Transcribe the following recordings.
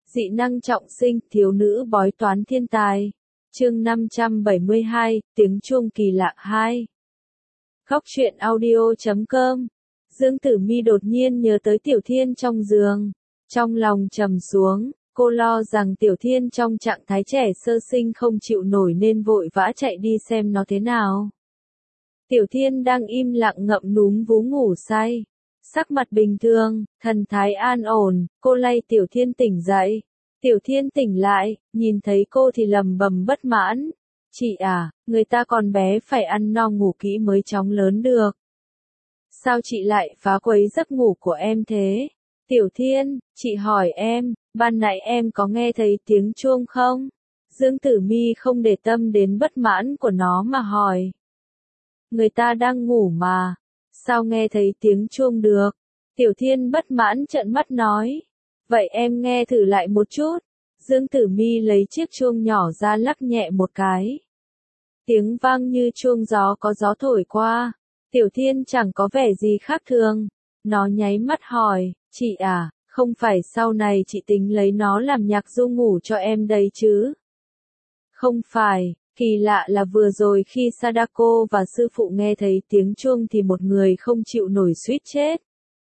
Dị năng trọng sinh, thiếu nữ bói toán thiên tài. Chương 572, tiếng chuông kỳ lạ 2. Góc truyện audio.com. Dương Tử Mi đột nhiên nhớ tới Tiểu Thiên trong giường. Trong lòng trầm xuống, cô lo rằng Tiểu Thiên trong trạng thái trẻ sơ sinh không chịu nổi nên vội vã chạy đi xem nó thế nào. Tiểu Thiên đang im lặng ngậm núm vú ngủ say. Sắc mặt bình thường, thần thái an ổn, cô lay Tiểu Thiên tỉnh dậy. Tiểu Thiên tỉnh lại, nhìn thấy cô thì lầm bầm bất mãn. Chị à, người ta còn bé phải ăn no ngủ kỹ mới chóng lớn được. Sao chị lại phá quấy giấc ngủ của em thế? Tiểu Thiên, chị hỏi em, ban nãy em có nghe thấy tiếng chuông không? Dương Tử Mi không để tâm đến bất mãn của nó mà hỏi. Người ta đang ngủ mà, sao nghe thấy tiếng chuông được? Tiểu Thiên bất mãn trợn mắt nói. Vậy em nghe thử lại một chút. Dương Tử Mi lấy chiếc chuông nhỏ ra lắc nhẹ một cái. Tiếng vang như chuông gió có gió thổi qua. Tiểu Thiên chẳng có vẻ gì khác thường. Nó nháy mắt hỏi, chị à, không phải sau này chị tính lấy nó làm nhạc ru ngủ cho em đây chứ? Không phải, kỳ lạ là vừa rồi khi Sadako và sư phụ nghe thấy tiếng chuông thì một người không chịu nổi suýt chết.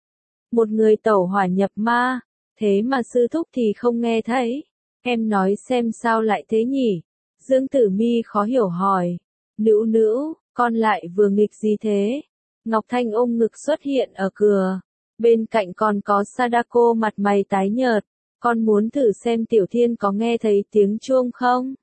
Một người tẩu hỏa nhập ma, thế mà sư thúc thì không nghe thấy. Em nói xem sao lại thế nhỉ? Dương Tử Mi khó hiểu hỏi. Nữu nữu, con lại vừa nghịch gì thế? Ngọc Thanh ôm ngực xuất hiện ở cửa. Bên cạnh còn có Sadako mặt mày tái nhợt. Con muốn thử xem Tiểu Thiên có nghe thấy tiếng chuông không?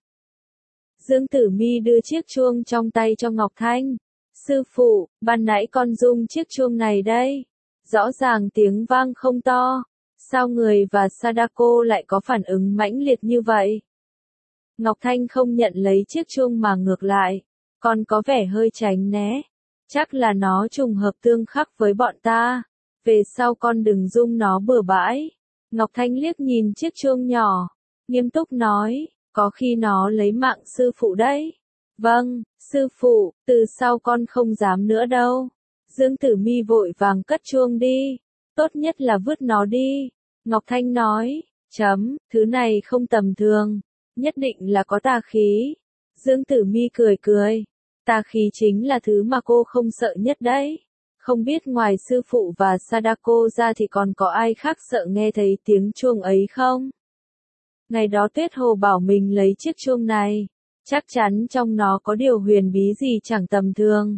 Dương Tử Mi đưa chiếc chuông trong tay cho Ngọc Thanh. Sư phụ, ban nãy con rung chiếc chuông này đây. Rõ ràng tiếng vang không to. Sao người và Sadako lại có phản ứng mãnh liệt như vậy? Ngọc Thanh không nhận lấy chiếc chuông mà ngược lại. Con có vẻ hơi tránh né. Chắc là nó trùng hợp tương khắc với bọn ta. Về sau con đừng rung nó bừa bãi. Ngọc Thanh liếc nhìn chiếc chuông nhỏ. Nghiêm túc nói, có khi nó lấy mạng sư phụ đấy. Vâng, sư phụ, từ sau con không dám nữa đâu. Dương Tử Mi vội vàng cất chuông đi. Tốt nhất là vứt nó đi. Ngọc Thanh nói, thứ này không tầm thường. Nhất định là có tà khí. Dương Tử Mi cười cười. Tà khí chính là thứ mà cô không sợ nhất đấy. Không biết ngoài sư phụ và Sadako ra thì còn có ai khác sợ nghe thấy tiếng chuông ấy không? Ngày đó Tuyết Hồ bảo mình lấy chiếc chuông này. Chắc chắn trong nó có điều huyền bí gì chẳng tầm thường.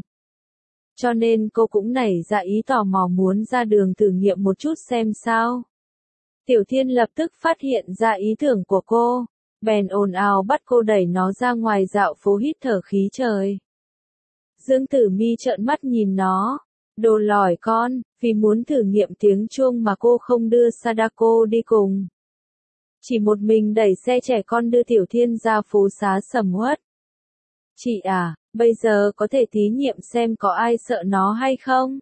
Cho nên cô cũng nảy ra ý tò mò muốn ra đường thử nghiệm một chút xem sao. Tiểu Thiên lập tức phát hiện ra ý tưởng của cô. Bèn ồn ào bắt cô đẩy nó ra ngoài dạo phố hít thở khí trời. Dương Tử Mi trợn mắt nhìn nó. Đồ lỏi con, vì muốn thử nghiệm tiếng chuông mà cô không đưa Sadako đi cùng. Chỉ một mình đẩy xe trẻ con đưa Tiểu Thiên ra phố xá sầm uất. Chị à, bây giờ có thể thí nghiệm xem có ai sợ nó hay không?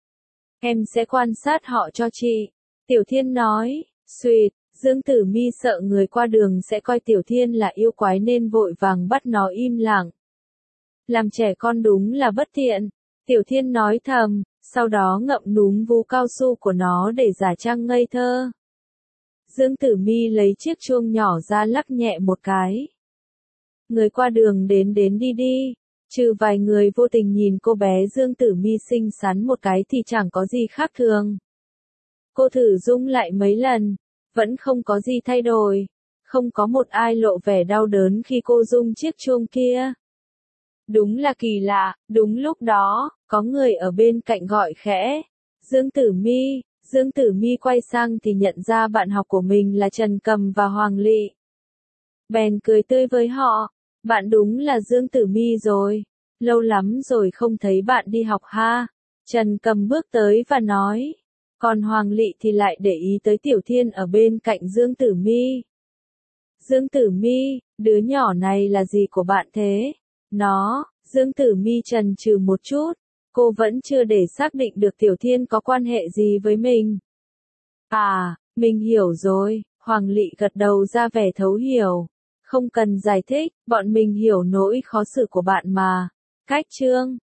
Em sẽ quan sát họ cho chị. Tiểu Thiên nói, xuỵt. Dương Tử Mi sợ người qua đường sẽ coi Tiểu Thiên là yêu quái nên vội vàng bắt nó im lặng. Làm trẻ con đúng là bất thiện. Tiểu Thiên nói thầm, sau đó ngậm núm vú cao su của nó để giả trang ngây thơ. Dương Tử Mi lấy chiếc chuông nhỏ ra lắc nhẹ một cái. Người qua đường đến đi đi. Trừ vài người vô tình nhìn cô bé Dương Tử Mi xinh xắn một cái thì chẳng có gì khác thường. Cô thử rung lại mấy lần. Vẫn không có gì thay đổi. Không có một ai lộ vẻ đau đớn khi cô rung chiếc chuông kia. Đúng là kỳ lạ, đúng lúc đó, có người ở bên cạnh gọi khẽ. Dương Tử Mi. Dương Tử Mi quay sang thì nhận ra bạn học của mình là Trần Cầm và Hoàng Lị. Bèn cười tươi với họ. Bạn đúng là Dương Tử Mi rồi. Lâu lắm rồi không thấy bạn đi học ha. Trần Cầm bước tới và nói. Còn Hoàng Lị thì lại để ý tới Tiểu Thiên ở bên cạnh Dương Tử Mi. Dương Tử Mi, đứa nhỏ này là gì của bạn thế? Nó, Dương Tử Mi chần chừ một chút. Cô vẫn chưa để xác định được Tiểu Thiên có quan hệ gì với mình. À, mình hiểu rồi. Hoàng Lị gật đầu ra vẻ thấu hiểu. Không cần giải thích, bọn mình hiểu nỗi khó xử của bạn mà. Cách chương